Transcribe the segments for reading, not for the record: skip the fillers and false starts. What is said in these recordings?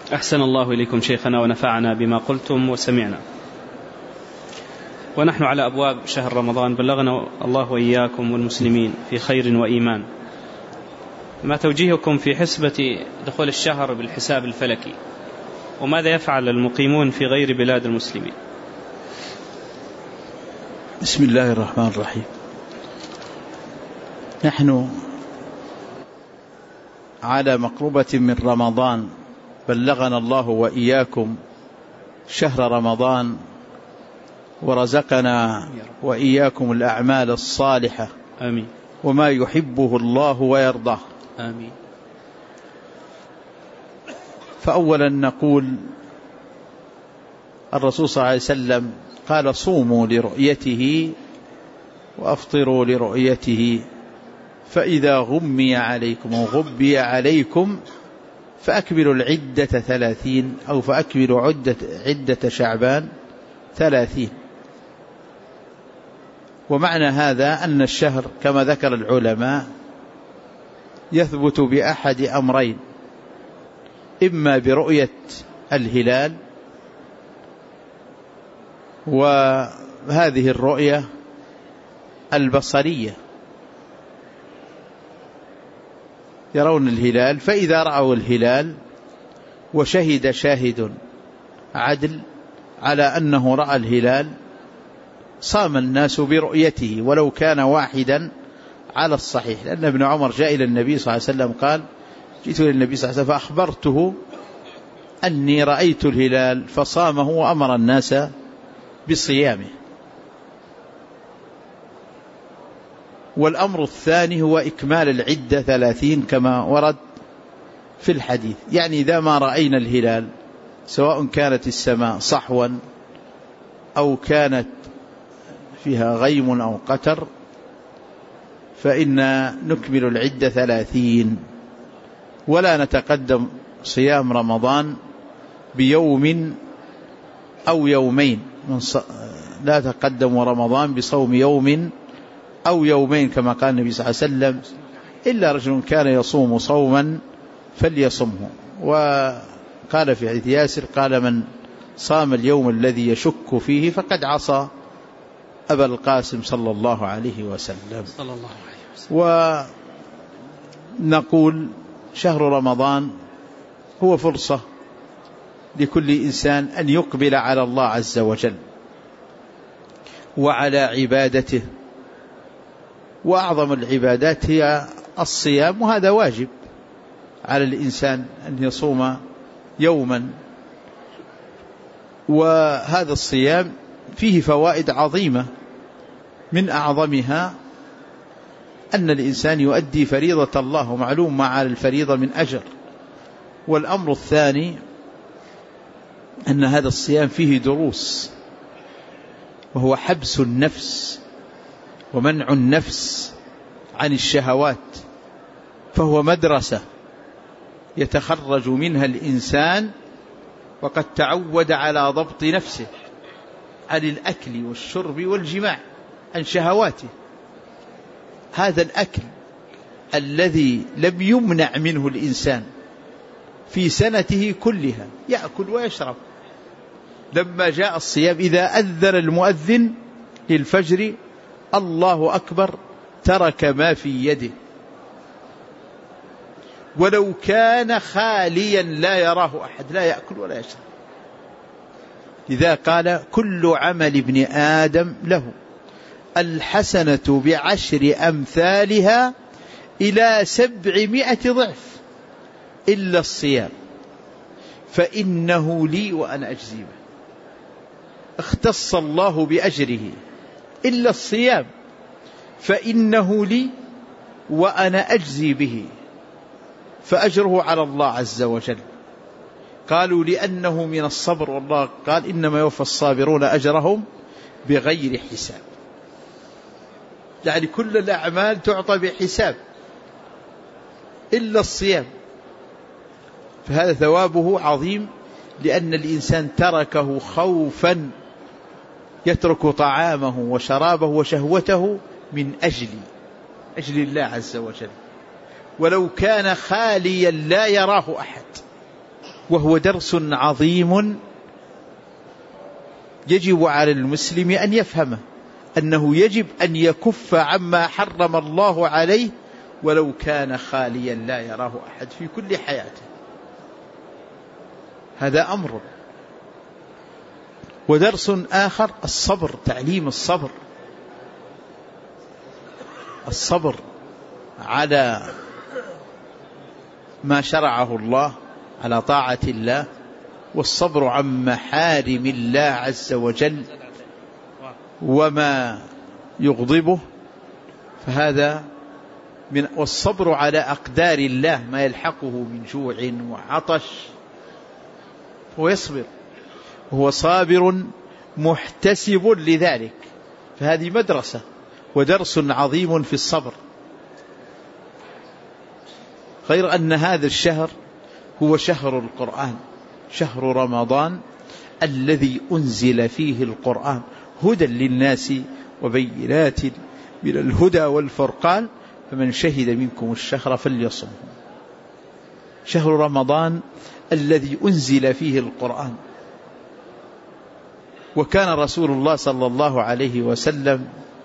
أحسن الله إليكم شيخنا ونفعنا بما قلتم وسمعنا. ونحن على أبواب شهر رمضان، بلغنا الله وإياكم والمسلمين في خير وإيمان. ما توجيهكم في حسبة دخول الشهر بالحساب الفلكي، وماذا يفعل المقيمون في غير بلاد المسلمين؟ بسم الله الرحمن الرحيم. نحن على مقربة من رمضان، بلغنا الله وإياكم شهر رمضان ورزقنا وإياكم الأعمال الصالحة، آمين، وما يحبه الله ويرضاه، آمين. فأولا نقول الرسول صلى الله عليه وسلم قال: صوموا لرؤيته وأفطروا لرؤيته، فإذا غمي عليكم وغبي عليكم فأكملوا العدة 30، أو فأكملوا عدة شعبان 30. ومعنى هذا أن الشهر كما ذكر العلماء يثبت بأحد أمرين: إما برؤية الهلال، وهذه الرؤية البصرية، يرون الهلال، فإذا رأوا الهلال وشهد شاهد عدل على أنه رأى الهلال صام الناس برؤيته ولو كان واحدا على الصحيح. لأن ابن عمر جاء إلى النبي صلى الله عليه وسلم قال: جئت إلى النبي صلى الله عليه وسلم فأخبرته أني رأيت الهلال فصامه وأمر الناس بصيامه. والأمر الثاني هو إكمال العدة 30 كما ورد في الحديث. يعني إذا ما رأينا الهلال، سواء كانت السماء صحوا أو كانت فيها غيم أو قتر، فإن نكمل العدة 30، ولا نتقدم صيام رمضان بيوم أو يومين. لا تقدم رمضان بصوم يوم أو يومين كما قال النبي صلى الله عليه وسلم: إلا رجل كان يصوم صوما فليصمه. وقال في حديث ياسر قال: من صام اليوم الذي يشك فيه فقد عصى أبا القاسم صلى الله عليه وسلم. ونقول شهر رمضان هو فرصة لكل إنسان أن يقبل على الله عز وجل وعلى عبادته، وأعظم العبادات هي الصيام، وهذا واجب على الإنسان أن يصوم يوما. وهذا الصيام فيه فوائد عظيمة، من أعظمها أن الإنسان يؤدي فريضة الله، ومعلوم ما على الفريضة من أجر. والأمر الثاني أن هذا الصيام فيه دروس، وهو حبس النفس ومنع النفس عن الشهوات، فهو مدرسة يتخرج منها الإنسان وقد تعود على ضبط نفسه عن الأكل والشرب والجماع، عن شهواته. هذا الأكل الذي لم يمنع منه الإنسان في سنته كلها، يأكل ويشرب. لما جاء الصيام إذا أذن المؤذن للفجر الله أكبر ترك ما في يده، ولو كان خاليا لا يراه أحد، لا يأكل ولا يشرب. إذا قال: كل عمل ابن آدم له الحسنة بعشر أمثالها إلى 700 ضعف إلا الصيام فإنه لي وأنا أجزي به. اختص الله بأجره، إلا الصيام فإنه لي وأنا أجزي به، فأجره على الله عز وجل. قالوا: لأنه من الصبر، والله قال: إنما يوفى الصابرون أجرهم بغير حساب. يعني كل الأعمال تعطى بحساب إلا الصيام، فهذا ثوابه عظيم، لأن الإنسان تركه خوفا، يترك طعامه وشرابه وشهوته من أجل الله عز وجل. ولو كان خاليا لا يراه أحد، وهو درس عظيم يجب على المسلم أن يفهمه، أنه يجب أن يكف عما حرم الله عليه ولو كان خاليا لا يراه أحد في كل حياته. هذا أمر. ودرس آخر الصبر، تعليم الصبر، الصبر على ما شرعه الله، على طاعة الله، والصبر عن محارم الله عز وجل وما يغضبه، فهذا والصبر على أقدار الله، ما يلحقه من جوع وعطش هو يصبر، وهو صابر محتسب لذلك، فهذه مدرسة ودرس عظيم في الصبر. غير أن هذا الشهر هو شهر القرآن، شهر رمضان الذي أنزل فيه القرآن هدى للناس وبينات من الهدى والفرقان، فمن شهد منكم الشهر فليصم. شهر رمضان الذي أنزل فيه القرآن. وكان رسول الله صلى الله عليه وسلم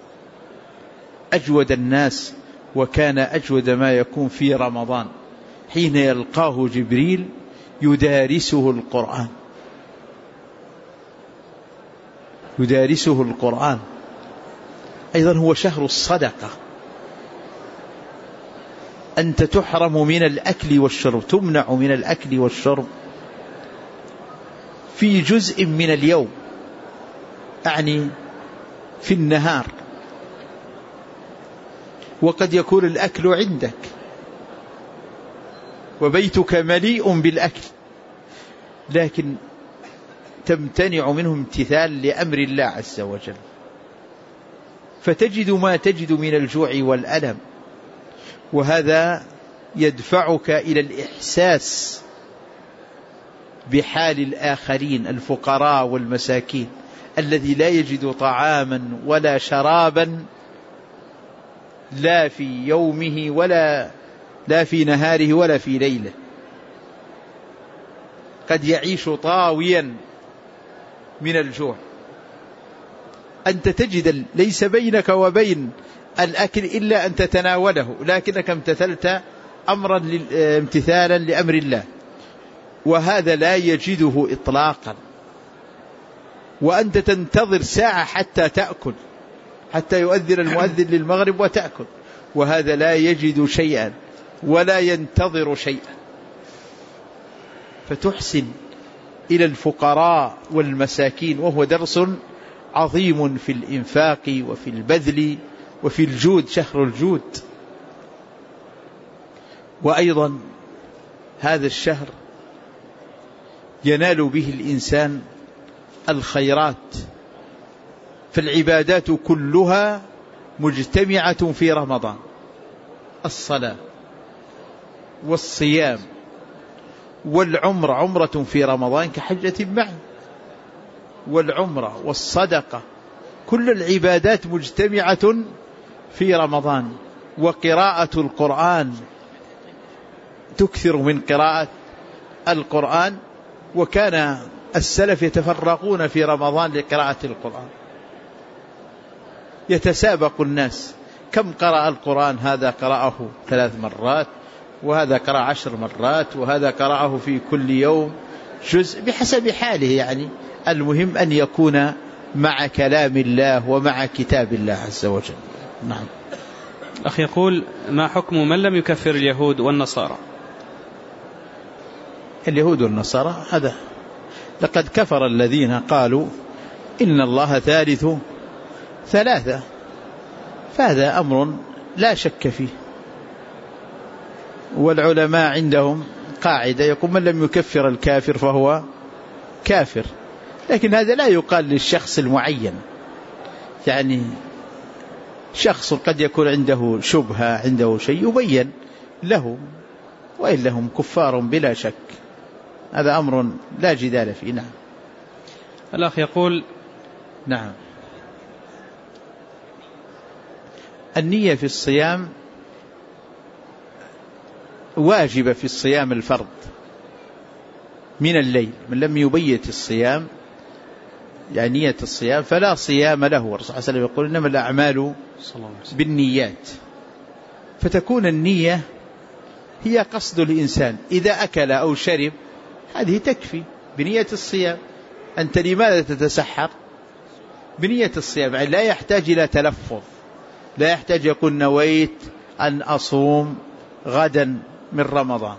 أجود الناس، وكان أجود ما يكون في رمضان حين يلقاه جبريل يدارسه القرآن، يدارسه القرآن. أيضا هو شهر الصدقة، أنت تحرم من الأكل والشرب، تمنع من الأكل والشرب في جزء من اليوم، أعني في النهار، وقد يكون الأكل عندك وبيتك مليء بالأكل، لكن تمتنع منه امتثال لأمر الله عز وجل، فتجد ما تجد من الجوع والألم، وهذا يدفعك إلى الإحساس بحال الآخرين الفقراء والمساكين الذي لا يجد طعاما ولا شرابا لا في يومه ولا في نهاره ولا في ليله، قد يعيش طاويا من الجوع. أنت تجد ليس بينك وبين الأكل إلا أن تتناوله، لكنك امتثلت امتثالا لأمر الله، وهذا لا يجده إطلاقا، وأنت تنتظر ساعة حتى تأكل، حتى يؤذن المؤذن للمغرب وتأكل، وهذا لا يجد شيئا ولا ينتظر شيئا. فتحسن إلى الفقراء والمساكين، وهو درس عظيم في الإنفاق وفي البذل وفي الجود، شهر الجود. وأيضا هذا الشهر ينال به الإنسان الخيرات، فالعبادات كلها مجتمعة في رمضان، الصلاة والصيام والعمرة، عمرة في رمضان كحجة معي، والعمرة والصدقة، كل العبادات مجتمعة في رمضان. وقراءة القرآن، تكثر من قراءة القرآن، وكان السلف يتفرقون في رمضان لقراءة القرآن، يتسابق الناس كم قرأ القرآن، هذا قرأه 3 مرات، وهذا قرأ 10 مرات، وهذا قرأه في كل يوم جزء بحسب حاله. يعني المهم أن يكون مع كلام الله ومع كتاب الله عز وجل. نعم. أخي يقول: ما حكم من لم يكفر اليهود والنصارى؟ اليهود والنصارى هذا لقد كفر الذين قالوا إن الله ثالث ثلاثة، فهذا أمر لا شك فيه. والعلماء عندهم قاعدة يقول: من لم يكفر الكافر فهو كافر، لكن هذا لا يقال للشخص المعين، يعني شخص قد يكون عنده شبهة، عنده شيء يبين له، وإلا هم كفار بلا شك، هذا أمر لا جدال فيه. نعم. الأخ يقول: نعم، النية في الصيام واجبة في الصيام الفرض، من الليل. من لم يبيت الصيام يعني نية الصيام فلا صيام له. الرسول صلى الله عليه وسلم يقول إنما الأعمال بالنيات، فتكون النية هي قصد الإنسان. إذا أكل أو شرب هذه تكفي بنية الصيام. أنت لماذا تتسحر؟ بنية الصيام، يعني لا يحتاج إلى تلفظ، لا يحتاج يقول نويت أن أصوم غدا من رمضان.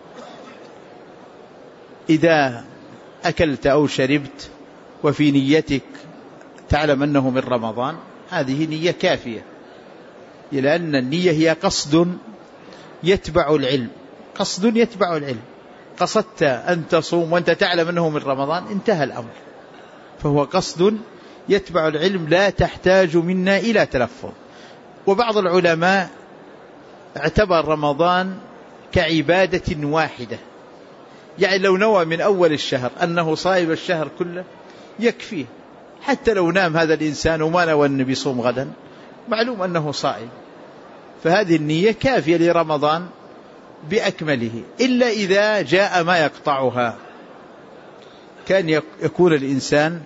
إذا أكلت أو شربت وفي نيتك تعلم أنه من رمضان هذه نية كافية، لأن النية هي قصد يتبع العلم. قصد يتبع العلم. قصدت أن تصوم وأنت تعلم أنه من رمضان انتهى الأمر، فهو قصد يتبع العلم لا تحتاج منا إلى تلفظ. وبعض العلماء اعتبر رمضان كعبادة واحدة، يعني لو نوى من أول الشهر أنه صائم الشهر كله يكفيه، حتى لو نام هذا الإنسان وما نوى أن بيصوم غدا معلوم أنه صائم، فهذه النية كافية لرمضان بأكمله. إلا إذا جاء ما يقطعها، كان يكون الإنسان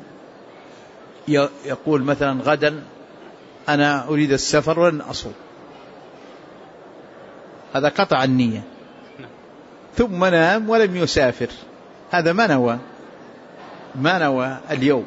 يقول مثلا غدا أنا أريد السفر ولن أصوم، هذا قطع النية. ثم نام ولم يسافر، هذا ما نوى اليوم.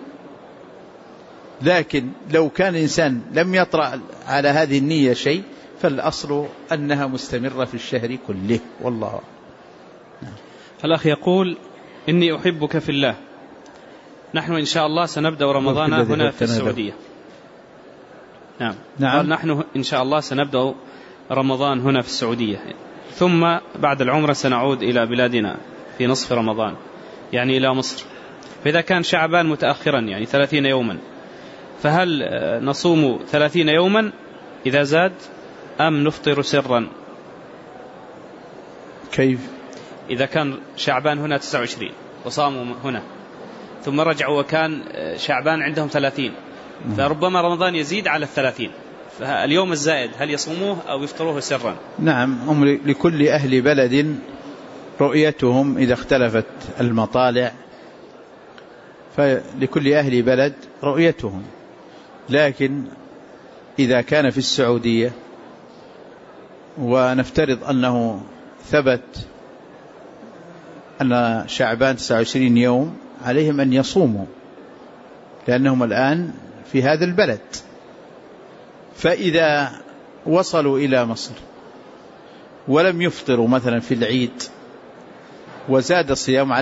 لكن لو كان الإنسان لم يطرأ على هذه النية شيء فالأصل أنها مستمرة في الشهر كله، والله. الأخ يقول إني أحبك في الله، نحن إن شاء الله سنبدأ رمضان هنا في السعودية. نعم. قال نحن إن شاء الله سنبدأ رمضان هنا في السعودية، ثم بعد العمرة سنعود إلى بلادنا في نصف رمضان، يعني إلى مصر. فإذا كان شعبان متأخرا يعني 30 يوما، فهل نصوم 30 يوما إذا زاد أم نفطر سرا؟ كيف؟ إذا كان شعبان هنا 29 وصاموا هنا ثم رجعوا وكان شعبان عندهم 30، فربما رمضان يزيد على 30، فاليوم الزائد هل يصوموه أو يفطروه سرا؟ نعم، هم لكل أهل بلد رؤيتهم إذا اختلفت المطالع، فلكل أهل بلد رؤيتهم. لكن إذا كان في السعودية ونفترض أنه ثبت أن شعبان 29 يوم، عليهم أن يصوموا لأنهم الآن في هذا البلد. فإذا وصلوا إلى مصر ولم يفطروا مثلا في العيد وزاد الصيام،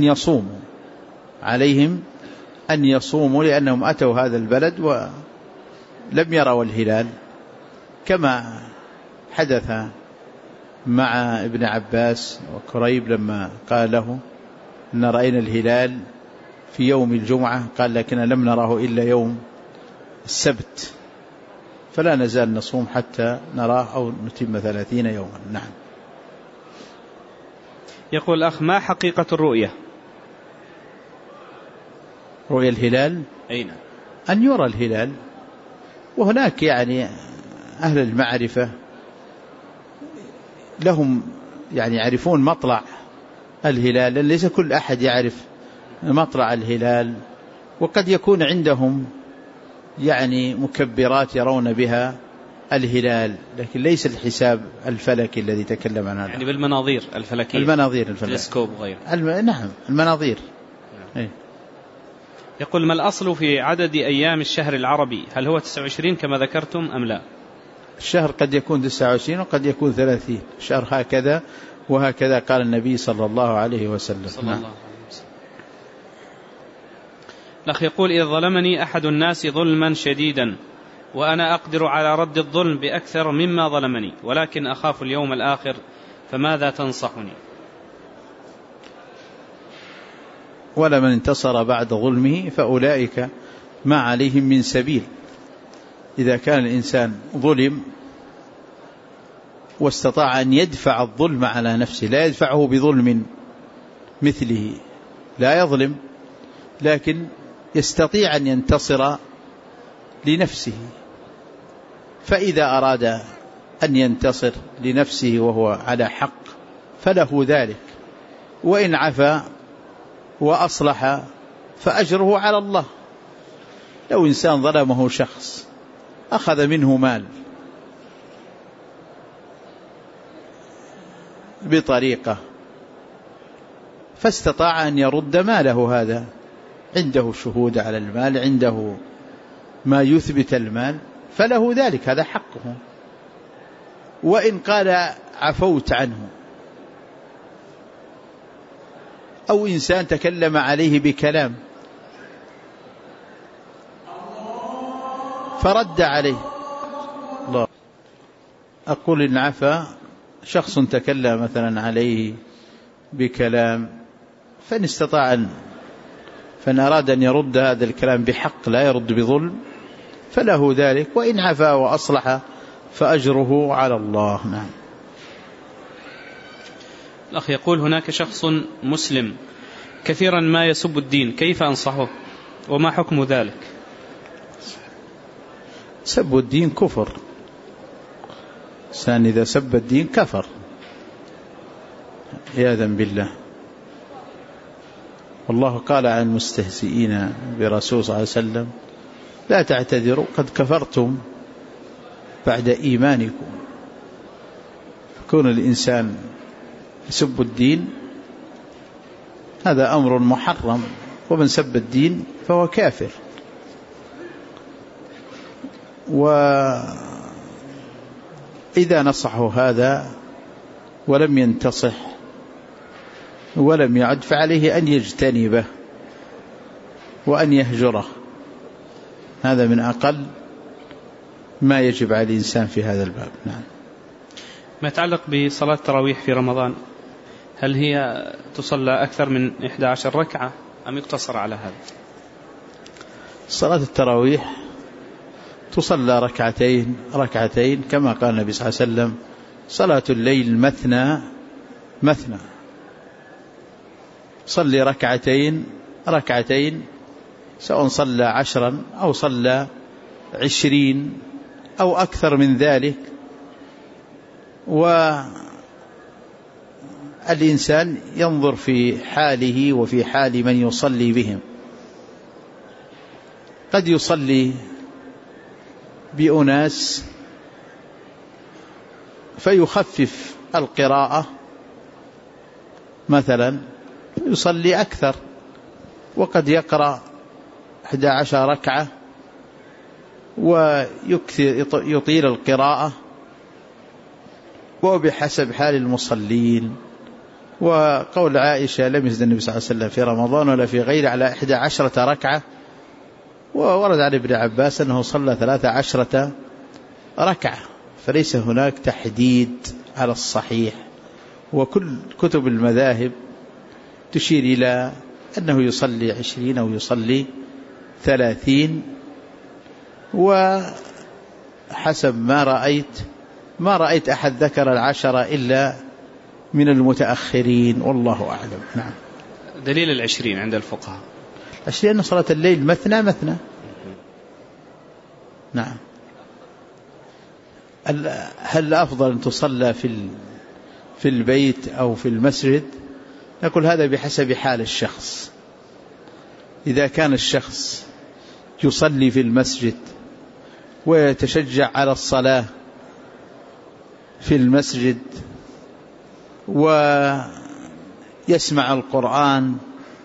عليهم أن يصوموا لأنهم أتوا هذا البلد ولم يروا الهلال، كما حدث مع ابن عباس وكريب لما قال له إن رأينا الهلال في يوم الجمعة، قال لكن لم نراه إلا يوم السبت، فلا نزال نصوم حتى نراه أو نتم 30 يوما. نعم. يقول الأخ ما حقيقة الرؤية؟ رؤية الهلال أين؟ أن يرى الهلال، وهناك يعني أهل المعرفة لهم يعني يعرفون مطلع الهلال، لأن ليس كل أحد يعرف مطلع الهلال، وقد يكون عندهم يعني مكبرات يرون بها الهلال، لكن ليس الحساب الفلكي الذي تكلم عنه، يعني بالمناظير الفلكية، المناظير الفلكية، تلسكوب وغيره. نعم، المناظير. نعم. يقول ما الأصل في عدد أيام الشهر العربي؟ هل هو 29 كما ذكرتم أم لا؟ الشهر قد يكون 29 وقد يكون 30، الشهر هكذا وهكذا قال النبي صلى الله عليه وسلم. نعم. الأخ يقول إذا ظلمني أحد الناس ظلما شديدا وأنا أقدر على رد الظلم بأكثر مما ظلمني، ولكن أخاف اليوم الآخر، فماذا تنصحني؟ ولمن انتصر بعد ظلمه فأولئك ما عليهم من سبيل. إذا كان الإنسان ظلم واستطاع أن يدفع الظلم على نفسه، لا يدفعه بظلم مثله، لا يظلم، لكن يستطيع أن ينتصر لنفسه، فإذا أراد أن ينتصر لنفسه وهو على حق فله ذلك، وإن عفا وأصلح فأجره على الله. لو إنسان ظلمه شخص أخذ منه مال بطريقة فاستطاع أن يرد ماله، هذا عنده شهود على المال، عنده ما يثبت المال، فله ذلك، هذا حقه. وإن قال عفوت عنه، أو إنسان تكلم عليه بكلام فرد عليه، الله أقول إن عفا شخص تكلم مثلا عليه بكلام فإن استطاع فإن أراد أن يرد هذا الكلام بحق لا يرد بظلم فله ذلك، وإن عفا وأصلح فأجره على الله. نعم. الأخ يقول هناك شخص مسلم كثيرا ما يسب الدين، كيف أنصحه وما حكم ذلك؟ سب الدين كفر، إنسان إذا سب الدين كفر عياذا بالله. والله قال عن المستهزئين برسول صلى الله عليه وسلم لا تعتذروا قد كفرتم بعد إيمانكم. كون الإنسان يسب الدين هذا أمر محرم، ومن سب الدين فهو كافر. وإذا نصحه هذا ولم ينتصح ولم يعد فعليه أن يجتنبه وأن يهجره، هذا من أقل ما يجب على الإنسان في هذا الباب. نعم. ما يتعلق بصلاة التراويح في رمضان، هل هي تصلى أكثر من 11 ركعة أم يقتصر على هذا؟ صلاة التراويح تصلى ركعتين كما قال النبي صلى الله عليه وسلم صلاة الليل مثنى مثنى، صلي ركعتين سواء صلى 10 أو صلى 20 أو أكثر من ذلك. والإنسان ينظر في حاله وفي حال من يصلي بهم، قد يصلي بأناس فيخفف القراءة مثلا يصلي أكثر، وقد يقرأ 11 ركعة ويطيل القراءة، وبحسب حال المصلين. وقول عائشة لم يزد النبي صلى الله عليه وسلم في رمضان ولا في غيره على 11 ركعة، وورد عن ابن عباس أنه صلى 13 ركعة، فليس هناك تحديد على الصحيح. وكل كتب المذاهب تشير إلى أنه يصلي 20 أو يصلي 30، وحسب ما رأيت أحد ذكر 10 إلا من المتأخرين، والله أعلم. نعم. دليل 20 عند الفقهاء 20 أن صلاة الليل مثنى مثنى. نعم. هل أفضل أن تصلى في البيت أو في المسجد؟ نقول هذا بحسب حال الشخص. إذا كان الشخص يصلي في المسجد ويتشجع على الصلاة في المسجد ويسمع القرآن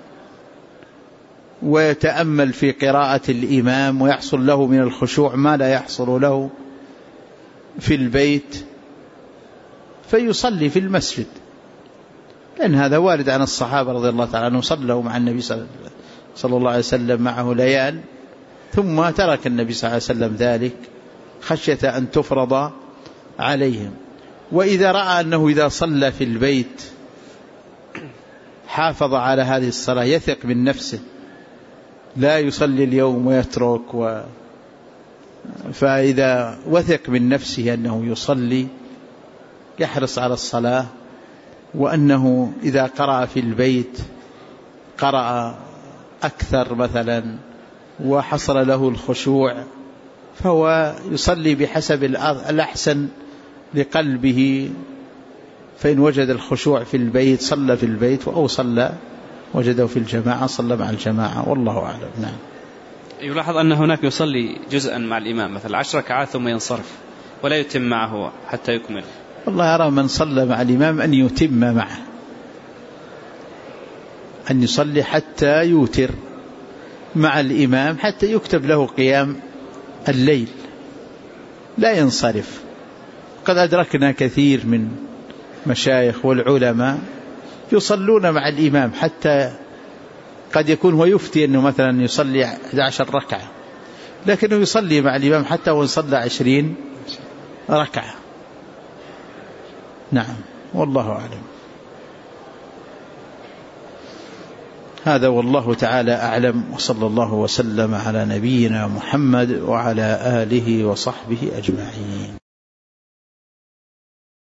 ويتأمل في قراءة الإمام ويحصل له من الخشوع ما لا يحصل له في البيت، فيصلي في المسجد، لأن هذا وارد عن الصحابة رضي الله تعالى عنهم صلوا مع النبي صلى الله عليه وسلم معه ليال، ثم ترك النبي صلى الله عليه وسلم ذلك خشية أن تفرض عليهم. وإذا رأى أنه إذا صلى في البيت حافظ على هذه الصلاة يثق من نفسه، لا يصلي اليوم ويترك فإذا وثق من نفسه أنه يصلي يحرص على الصلاة، وأنه إذا قرأ في البيت قرأ أكثر مثلا وحصل له الخشوع، فهو يصلي بحسب الأحسن لقلبه، فإن وجد الخشوع في البيت صلى في البيت أو صلى وجده في الجماعة صلى مع الجماعة، والله أعلم. نعم. يلاحظ أن هناك يصلي جزءا مع الإمام مثلا 10 ركعات ثم ينصرف ولا يتم معه حتى يكمل. والله أرى من صلى مع الإمام أن يتم معه، أن يصلي حتى يوتر مع الإمام حتى يكتب له قيام الليل، لا ينصرف. قد أدركنا كثير من مشايخ والعلماء يصلون مع الإمام حتى قد يكون هو يفتي أنه مثلا يصلي 11 ركعة، لكنه يصلي مع الإمام حتى وإن صلى 20 ركعة. نعم، والله أعلم. هذا والله تعالى أعلم، وصلى الله وسلم على نبينا محمد وعلى آله وصحبه أجمعين.